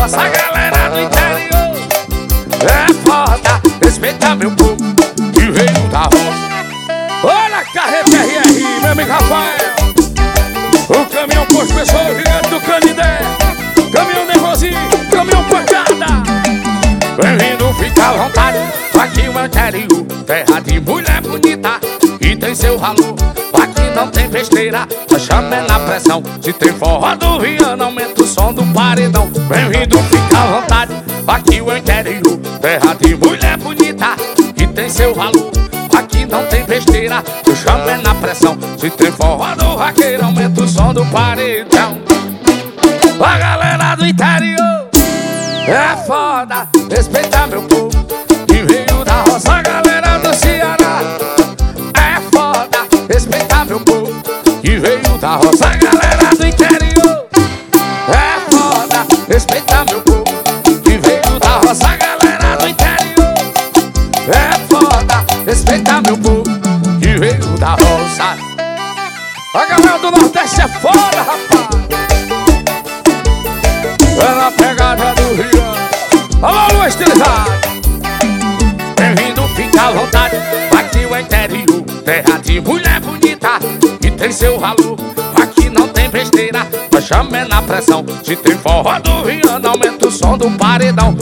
roça, galera do interior. É foda, respeita meu povo que veio da roça. Olha a carreta RR, meu amigo Rafael. O caminhão posto pessoal gigante do Canidé. Caminhão nervosinho, caminhão pancada. Bem-vindo, fica à vontade. Aqui o interior, terra de mulher bonita e tem seu valor. Aqui não tem besteira, só chama na pressão. Se tem forró do Viana, aumenta o som do paredão. Bem-vindo, fica à vontade. Aqui o interior, terra de mulher bonita e tem seu valor. Aqui não tem besteira, eu chamo é na pressão. Se tem forró do vaqueiro, aumenta o som do paredão. A galera do interior é foda, respeita meu povo que veio da roça. A galera do Ceará é foda, respeita meu povo que veio da roça. A galera do interior é foda, respeita meu povo que veio da roça. A galera do interior é foda, respeita meu povo que veio da roça. A galera do Nordeste é foda, rapaz. É na pegada do Rio. Alô, Luiz Estilizado. Bem-vindo, fica à vontade. Aqui o interior, terra de mulher bonita e tem seu valor. Aqui não tem besteira, mas chama é na pressão. Se tem forró do Viana, aumenta o som do paredão.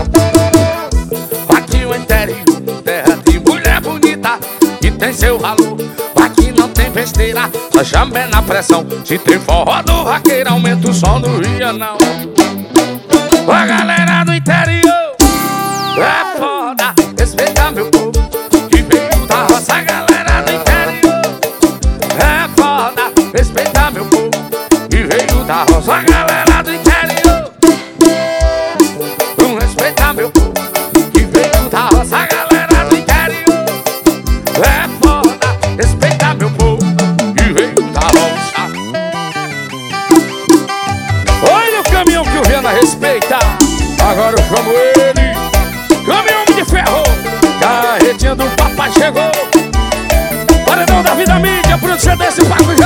Aqui o interior, terra de mulher bonita e tem seu valor. Aqui não tem besteira, só chama é na pressão. Se tem forró do vaqueiro, aumenta o som do Vianão. A galera do interior é foda, respeita meu povo que veio da roça. A galera do interior é foda, respeita meu povo que veio da roça. A galera do interior não respeita meu povo que veio da roça. A galera do interior é foda, respeita meu povo que veio da roça. Olha o caminhão que o Viana respeita. Agora eu chamo ele, caminhão de ferro. Carretinha do papai chegou. Paredão da Vida Mídia, produção desse papo